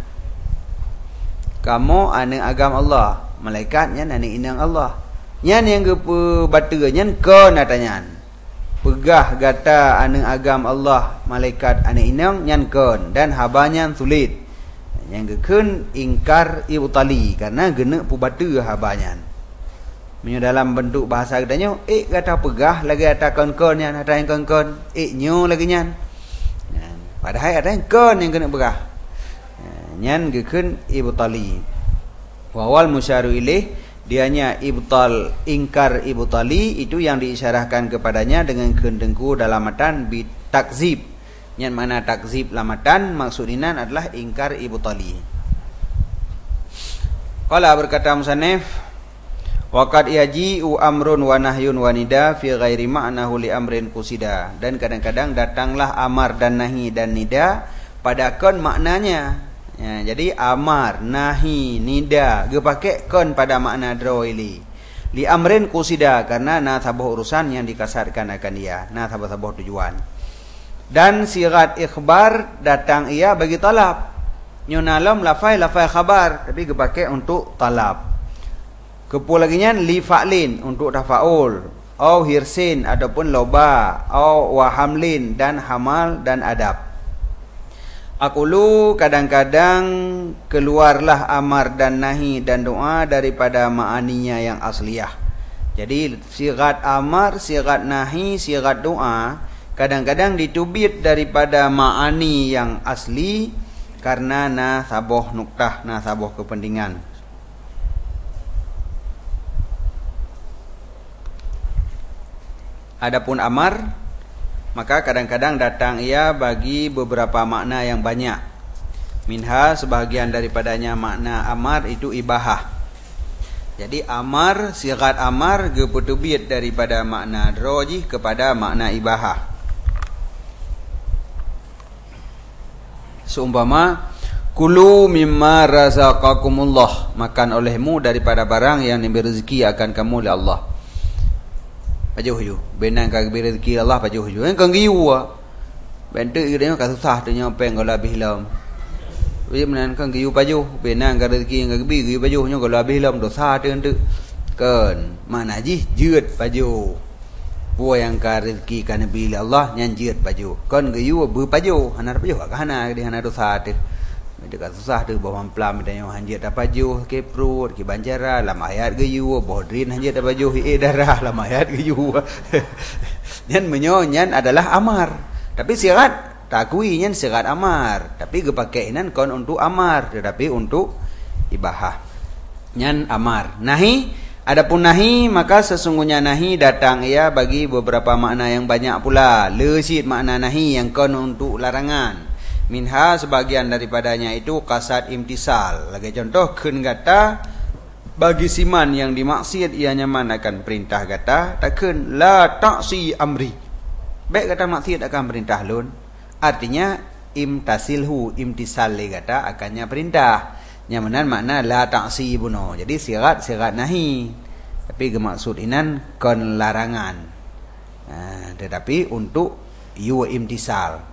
kamu anak agam Allah malaikatnya anak inang Allah nyan yang gepu batu nyan keun atanyan pegah gata anak agam Allah malaikat anak inang nyan keun dan habanya sulit yang gekeun ingkar ibtali karena genek pu batu habanya menyo dalam bentuk bahasa katanya kata pegah lagi ada kon-kon yang ada yang kon-kon nyo lagi nyan padahal ada yang kon yang kena pegah nyan gekeun ibtali wawal musyaru ilaih dianya ibtal ingkar ibtali itu yang diisyarahkan kepadanya dengan kendengku dalam matan bi takzib nyan mana takzib lamatan maksudinan adalah ingkar ibtali qala berkata musannif waqad yaji'u amrun wa nahyun wa nida fi ghairi ma'nahu li amrin qusida dan kadang-kadang datanglah amar dan nahi dan nida pada kon maknanya ya, jadi amar nahi nida ge pakai kon pada makna droili li amrin qusida karena na sabuh urusan yang dikasarkan akan dia na sabuh tujuan Dan sirat ikhbar datang ia bagi talab. Nyunalam lafai khabar tapi dipakai untuk talab. Kepul lagi nya li fa'lin untuk tafaul, au hirsin ataupun loba, au wahamlin dan hamal dan adab. Aqulu kadang-kadang keluarlah amar dan nahi dan doa daripada ma'aninya yang asliyah. Jadi sirat amar, sirat nahi, sirat doa kadang-kadang ditubit daripada ma'ani yang asli karena nasaboh nuktah, nasaboh kepentingan. Adapun amar, maka kadang-kadang datang ia bagi beberapa makna yang banyak. Minha, sebahagian daripadanya makna amar itu ibahah. Jadi amar, sirat amar gepetubit daripada makna rojih kepada makna ibahah. Seumpama kulu mimma razaqakumullah, makan olehmu daripada barang yang diberi rezeki akan kamu oleh Allah. Pajuh ju benang ka beri rezeki Allah pajuh ju kan giu ah bentuk dia ka susah tu nyopeng kalau habis lam we menan kan giu pajuh benang ka rezeki ka bi giu pajuh nyo kalau habis lam dosa tu tu kan mana ji jeut pajuh buah yang ka rezeki kan bi Allah nyan jeut pajuh kan giu bu pajuh hana pajuh ka hana di hana dosa tu dekat susah tu bawa plam dan yang hanjit apa juh ke perut ke banjara lam ayat ke yu bodrin hanjit apa juh darah lam ayat ke yu nyan menyon adalah amar tapi sirat takui nyan sirat amar tapi gepakai nan kon untuk amar tetapi untuk ibahah nyan amar. Nahi, adapun nahi maka sesungguhnya nahi datang ia bagi beberapa makna yang banyak pula. Lesit makna nahi yang kon untuk larangan. Minha, sebagian daripadanya itu kasad imtisal. Lagi contoh kun kata bagi siman yang dimaksud ia nyaman akan perintah kata takun la ta'si amri. Baik kata maksud akan perintah lun. Artinya imtasilhu, imtisal kata akannya perintah. Nyamanan makna la ta'si buno. Jadi sirat nahi. Tapi maksud inan kon larangan. Tetapi untuk yu imtisal.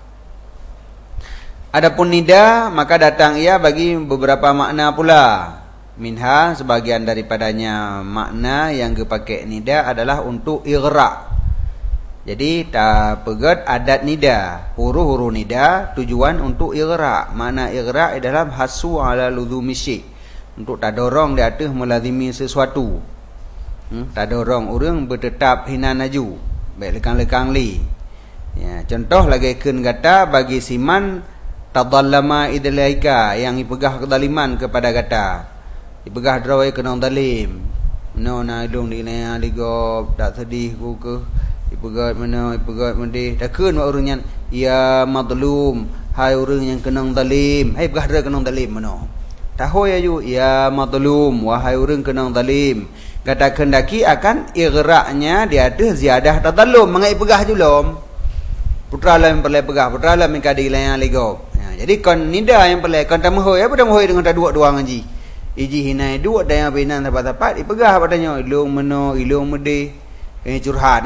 Adapun nida maka datang ia bagi beberapa makna pula. Minha, sebagian daripadanya makna yang dipakai nida adalah untuk ighra. Jadi ta pegat adat nida, huruf-huruf nida tujuan untuk ighra. Makna ighra adalah hasu ala luzumi syai, untuk tak dorong di atas melazimi sesuatu. Tak dorong orang bertetap hina naju, baik lekang-lekang li. Ya, contoh lagi kun kata bagi siman tadallama idlaika yang ipegah kedaliman kepada kata ipegah drawai kenang dalim no na dong di na ligop tak sedih ku ke ipegah mana ipegah mendih takun wa urunyan ya madlum hai urang yang kenang dalim hai pegah dra kenang dalim mano tahu ya ju ya madlum wahai urang kenang dalim kata kendaki akan ighra-nya dia ada ziyadah tadallum mengai pegah julom putra lam perle pegah putra lam kadi layan ligop. Jadi kon nida yang pelai kon tamuhoi apa tamuhoi dengan tak dua ngaji. Iji hinai dua dan yang binan dapat dipegah padanya ilung meno ilung mede curhat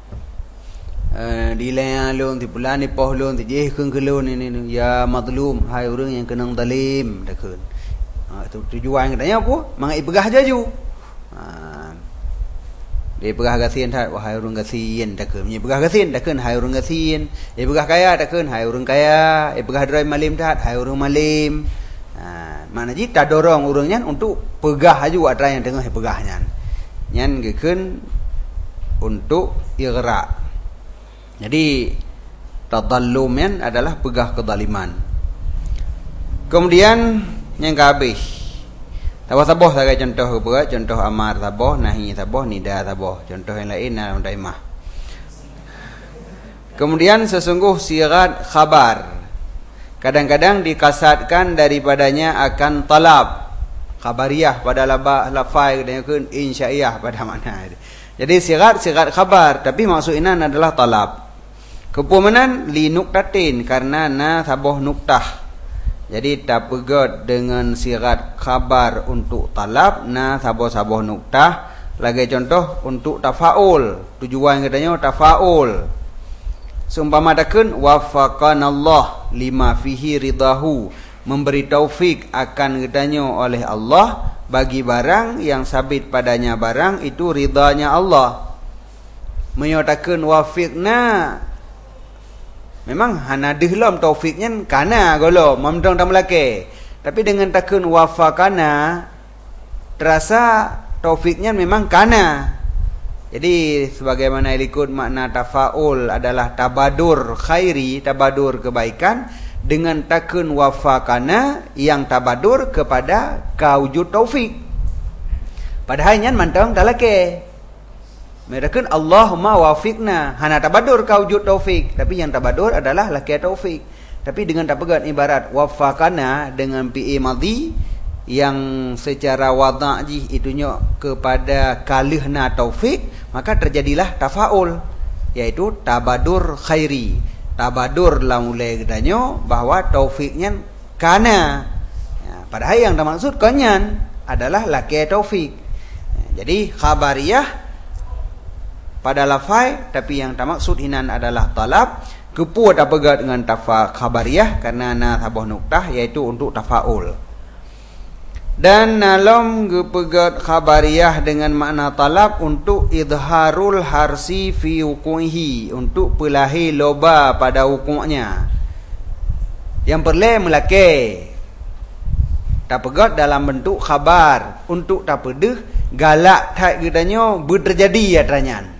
di layan lung di bulan ni poh lung di je keung kelun ini ya madlum hai urang yang kenang dalim takun. Itu tujuan katanya apa? Mangai pegah jaju. Dia pegah gasin tak wahai urang gasin takun. Dia pegah gasin takun hai urang gasin. Dia pegah kaya takun hai urang kaya. Dia pegah drai malim tak hai urang malim. Mana ji tak dorong urangnya untuk pegah aju atra yang tengah pegahnya. Nyan gekeun untuk ighra. Jadi tadallum adalah pegah kedaliman. Kemudian yang kabeh taboh sebagai contoh apa? Contoh amar taboh, nahi taboh, nida taboh. Contoh yang lain dalam daimah. Kemudian sesungguh sirat khabar kadang-kadang dikasatkan daripadanya akan talab. Khabariyah pada lafai dengan insya'iyah pada makna. Jadi sirat khabar tapi maksud inan adalah talab. Kepumanan li nuktatin karena na taboh nuktah. Jadi tak pegat dengan sirat khabar untuk talab na saboh-saboh nuktah. Lagi contoh untuk tafaul. Tujuan katanya tafaul. Seumpama takun waffaqanallah lima fihi ridahu, memberi taufik akan gedanya oleh Allah bagi barang yang sabit padanya barang itu ridanya Allah. Menyatakan wafiqna memang hana dihlam taufiknya kana golo mamdong tam laki. Tapi dengan takun wafaqana terasa taufiknya memang kana. Jadi sebagaimana ikut makna tafaul adalah tabadur khairi, tabadur kebaikan, dengan takun wafaqana yang tabadur kepada kawujud taufik. Padahal nyan mantang talake. Mereka Allahumma wafiqna, hana tabadur kawujud taufik, tapi yang tabadur adalah laki taufik. Tapi dengan tabagat ibarat wafaqana dengan fi'il madhi yang secara wada'ji itunya kepada kalihna taufik, maka terjadilah tafaul, yaitu tabadur khairi. Tabadur lah mulai katanya bahawa taufiknya kana. Ya, padahal yang dimaksud kanyan adalah laki taufik. Ya, jadi khabariyah pada lafai, tapi yang dimaksud hinan adalah talab. Kepuat apagat dengan tafa khabariyah karena na tabuh nuktah, yaitu untuk tafaul. Dan dalam gepegat khabariyah dengan makna talab untuk idharul harsi fi hukumihi, untuk pelahi loba pada hukumnya. Yang perlu melaki tapegat dalam bentuk khabar untuk tapedeh galak tak gedanya berterjadi atranyan.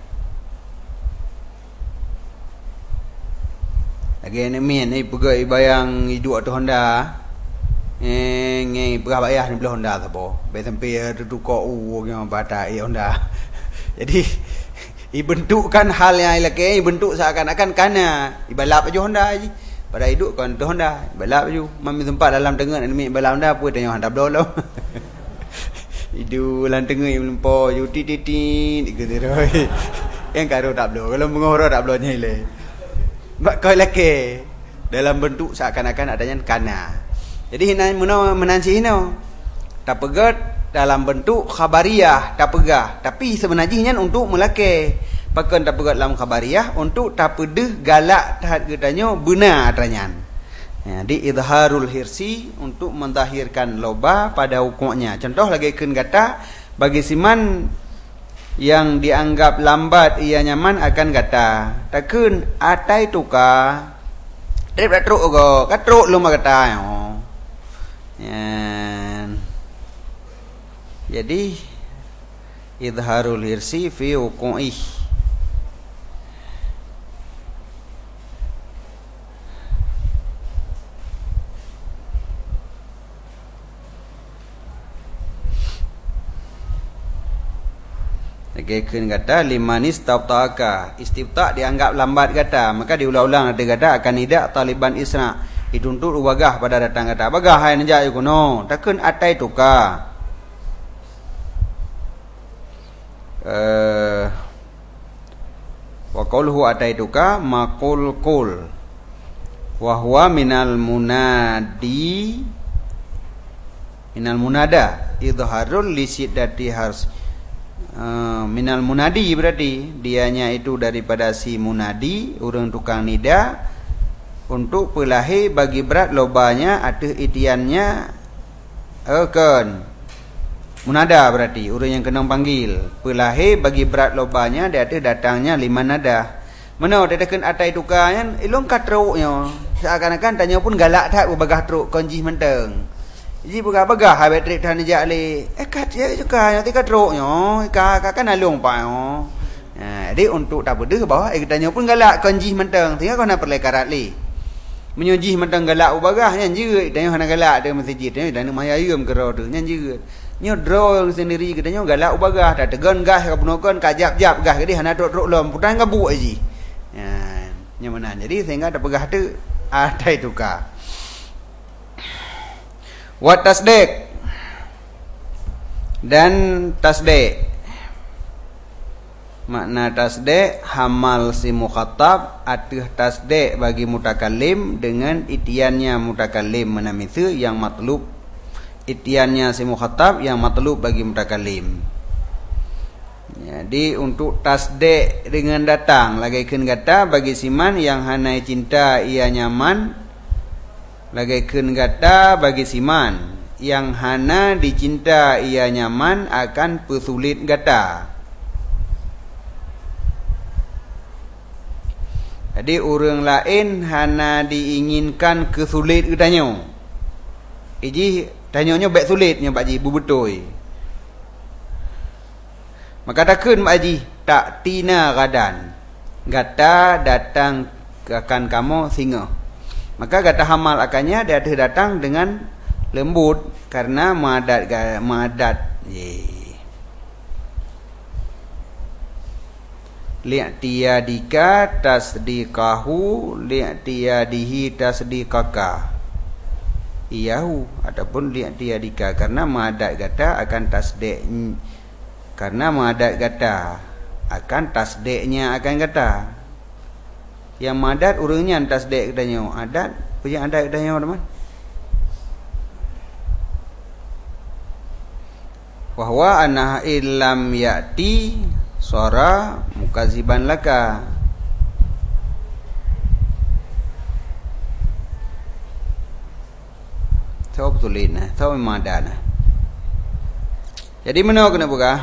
Lagi ni pegat bayang hidup tu Honda. Ngai berapa ayah ni belah Honda sabo. Be sampai tu ko yang bata Honda. Jadi dibentukkan hal yang elok, bentuk seakan-akan kana ibalap aja Honda je. Pada hidup kan tu Honda, ibalap aja. Mami tempat dalam tengah ni ibalap Honda apa tanya Honda belum. Hidup dalam tengah yang lempo ju titit gitu roi. Yang karo tak belum. Kalau mengoro tak belum nyile. Mak kau laki dalam bentuk seakan-akan adanya kana. Jadi hina menansi hina tapegat dalam bentuk khabariyah tapegah, tapi sebenarnya untuk melaki pakan tapegat dalam khabariyah untuk tapedeh galak tahat gedanya benar atranyan. Ya, di idharul hirsi untuk mendahirkan loba pada hukumnya. Contoh lagi keun kata bagi siman yang dianggap lambat ia nyaman akan kata takun atai tuka trip truk go katruk lu kata ya. Jadi idharul hirsi fi hukumih. Keun kata limanis tabtaka, istifta dianggap lambat kata, maka diulang-ulang ada kata akan tidak taliban isra dituntut ubagah pada datang kata bagah hai najak kuno takun atai tuka wa qauluhu atai tuka maqul qul wa huwa minal munada idharul li siddati hars. Minal munadi berarti dianya itu daripada si munadi, orang tukang nida, untuk pelahi bagi berat lobanya atau itiannya akan munada berarti orang yang kena panggil pelahi bagi berat lobanya dia ada datangnya lima nada. Mana dia akan atai tukangnya ilong katruknya seakan-akan tanya pun galak tak bagah truk konji menteng. Jadi bagah-bagah habis trip tan jak le. Kat je juga nanti kat roknya. Kan alung pa yo. Jadi untuk tak beda bahawa tanya pun galak konji mentang. Tinggal kau nak perlekarat le. Menyuji mentang galak bagah nyan je tanya hana galak dia masjid dia dan maya ayam kero tu nyan je. Nyo draw sendiri katanya galak bagah tak tegan gas ka punokan ka jap-jap gas jadi hana truk lom putang gabu aji. Nya mana jadi sehingga ada pegah tu atai tukar. Wa tasdiq dan tasdiq. Makna tasdiq hamal si mukhatab atuh tasdiq bagi mutakallim dengan itiannya mutakallim menamisu yang matlub, itiannya si mukhatab yang matlub bagi mutakallim. Jadi untuk tasdik dengan datang lagikeun kata bagi siman yang hanai cinta ia nyaman, lagikeun kata bagi siman yang hana dicinta ia nyaman akan pesulit kata. Jadi orang lain hana diinginkan kesulit katanya. Iji tanyanya baik sulitnya Pak Ji bubetoi. Maka takun Pak Ji tak tina gadan. Gata datang akan kamu singa. Maka gata hamal akannya dia datang dengan lembut karena madat. Li'tiyadika tasdiqahu li'tiyadihi tasdiqaka. Iyahu ataupun li'tiyadika karena madat kata akan tasdik, karena madat kata akan tasdiknya akan kata. Yang madat urangnya tasdik katanya. Adat punya adat katanya teman. Wahwa anah illam ya'ti sora mukaziban laka. Tahu betulin nah, tahu madana. Jadi mana kena buka?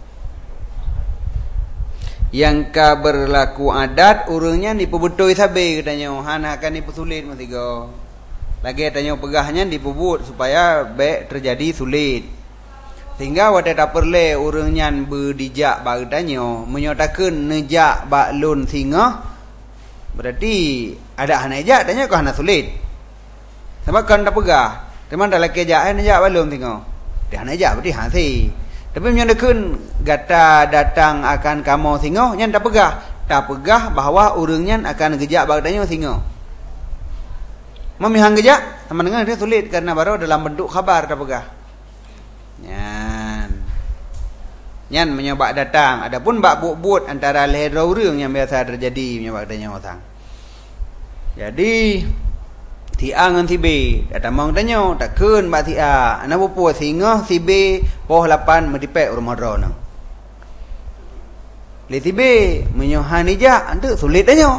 Yang ka berlaku adat urangnya dipebetoi sabe katanya. Han akan dipesulit matigo. Lagi tanya pegahnya dipebut supaya baik terjadi sulit. Sehingga wadah tak perle urangnya berdijak bagi tanya menyatakan nejak bak lun singa berarti ada hana ejak tanya kau hana sulit. Sebab kan tak pegah. Teman dah laki ejak nejak bak lun singa. Dia hana ejak berarti hasi. Tapi menyatakan gata datang akan kamu singa nya tak pegah. Tak pegah bahawa urangnya akan gejak bagi tanya singa. Memihang gejak sama dengan dia sulit karena baru dalam bentuk khabar tak pegah. Nyan menyebab datang. Adapun bak but antara leher orang yang biasa terjadi menyebab tanya orang. Jadi si A dengan si B datang mang tanya takkan bak si A ana bopo singa si B poh 8 medipek rumah drone. Le si B menyohan ija ante sulit tanya.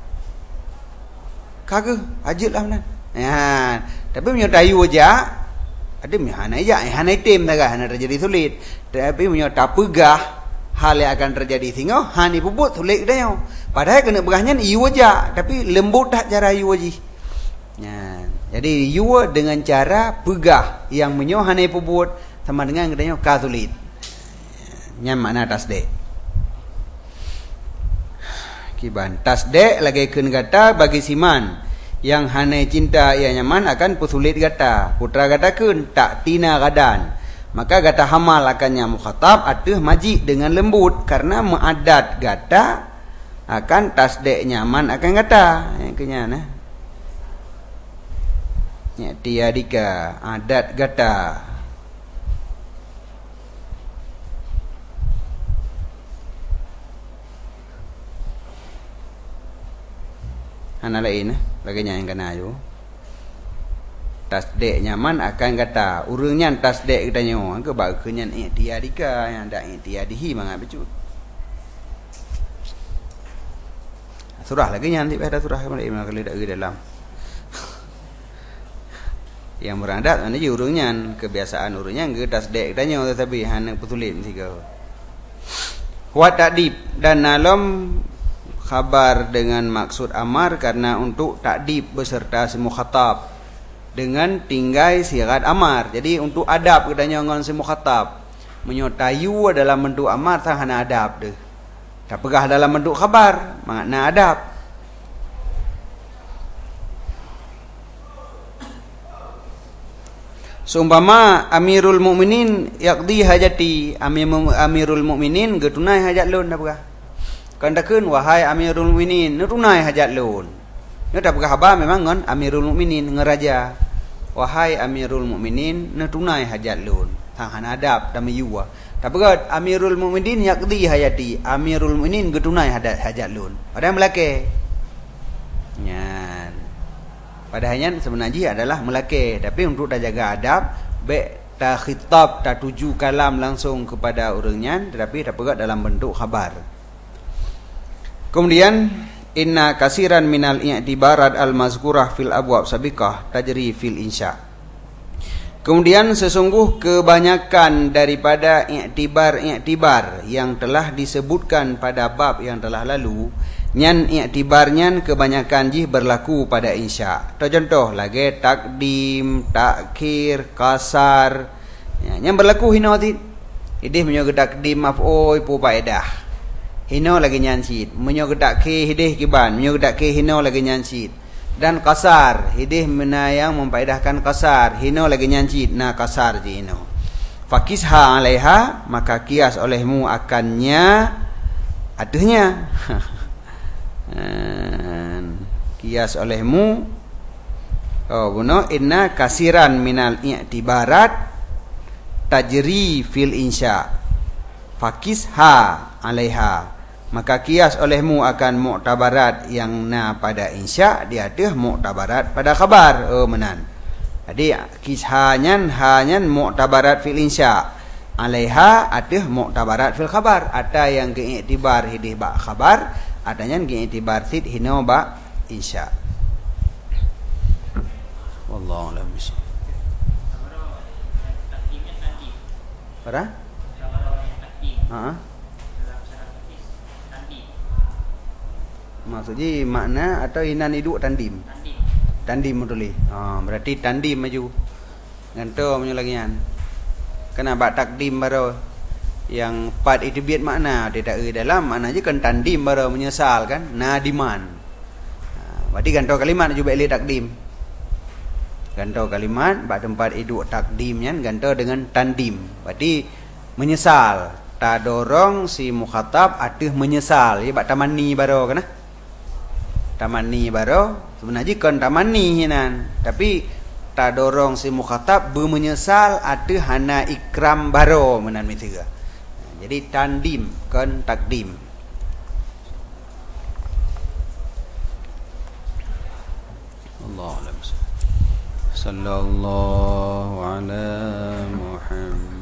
Kagak ajutlah menan. Ya, tapi menyotayu aja ada hana aja, hana item taga hana terjadi sulit. Tapi punya tak pegah hal yang akan terjadi sehingga hani puput sulit dia. Padahal kena pegahnya iu aja, tapi lembut tak cara iu aja. Ya, jadi iu dengan cara pegah yang menyo hani puput sama dengan katanya ka sulit. Nya makna tasdek. Kiban tasdek lagi keun kata bagi siman yang hanai cinta ia nyaman akan pesulit gata. Putra katakan tak tina gadan. Maka gata hamal akannya mukhatab atuh maji dengan lembut karena meadat gata akan tasdek nyaman akan gata. Yang kenya nah. Ya tiadika adat gata. Hana lain lagi yang kena ayo. Tasdek nyaman akan kata urangnya tasdek katanya ke bag kenyan tiadika yang ada tiadihi mangga becut. Surah lagi nanti pada surah mulai kali dak dalam. Yang beradat mana je urangnya kebiasaan urangnya ke tasdek katanya tetapi hana petulit mesti ke. Wa ta'dib dan alam khabar dengan maksud amar karena untuk takdib beserta si mukhatab dengan tinggai sirat amar. Jadi untuk adab katanya ngon si mukhatab menyotayu dalam bentuk amar sahana adab deh. Tak pegah dalam bentuk khabar makna adab. Seumpama Amirul Mukminin yaqdi hajati, Amirul Mukminin getunai hajat lun dah pegah. Kandakeun wahai Amirul Mukminin tunai hajat lun. Nya tak pegah haba memang ngon Amirul Mukminin ngeraja. Wahai Amirul Mukminin tunai hajat lun. Sang adab dan yuwa. Tak pegah Amirul Mukminin yaqdi hayati. Amirul Mukminin getunai hajat lun. Padahal melake. Nyan. Padahalnya sebenarnya adalah melake, tapi untuk dah jaga adab baik tak khitab, tak tuju kalam langsung kepada orangnya, tetapi dapat dalam bentuk khabar. Kemudian inna kasiran minal i'tibarat al-mazkurah fil abwab sabiqah tajri fil insya. Kemudian sesungguh kebanyakan daripada i'tibar yang telah disebutkan pada bab yang telah lalu, nyan i'tibarnya kebanyakan jih berlaku pada insya. Contoh lagi takdim, takhir, kasar. Ya, yang berlaku hino ti. Idih menyo takdim maf'ul pu faedah. Hino lagi nyan sid. Menyo takhir hidih kiban, menyo takhir hino lagi nyan sid. Dan kasar, hidih menayang memfaedahkan kasar, hino lagi nyancit, nah kasar je hino. Fakisha alaiha, maka kias olehmu akannya adanya. Kias olehmu, oh buno inna kasiran minal i'tibarat tajri fil insya. Fakisha alaiha, maka kias olehmu akan mu'tabarat yang na pada insya, dia ada mu'tabarat pada khabar. Oh menan. Jadi kishanyan hanyan mu'tabarat fil insya, alaiha ada mu'tabarat fil khabar. Ada yang keiktibar hidih ba khabar, adanya keiktibar sid hino ba insya. Wallahu a'lam bishawab. Para? Maksudnya makna atau inan hidup tandim. Tandim betul. Berarti tandim maju. Nganto menyo lagian. Kena bak takdim baru yang part itu biat makna dia tak dalam makna je kan tandim baru menyesal kan nadiman. Berarti ganto kalimat juga boleh takdim. Ganto kalimat bak tempat hidup takdimnya ganto dengan tandim. Berarti menyesal. Tak dorong si mukhatab adeh menyesal. Ya bak tamani baru kan. Tamani baru sebenarnya kan tamani hinan, tapi tak dorong si mukhatab bermenyesal ada hana ikram baru menan mitiga. Jadi tandim kan takdim. Allahu a'lam. Sallallahu ala Muhammad.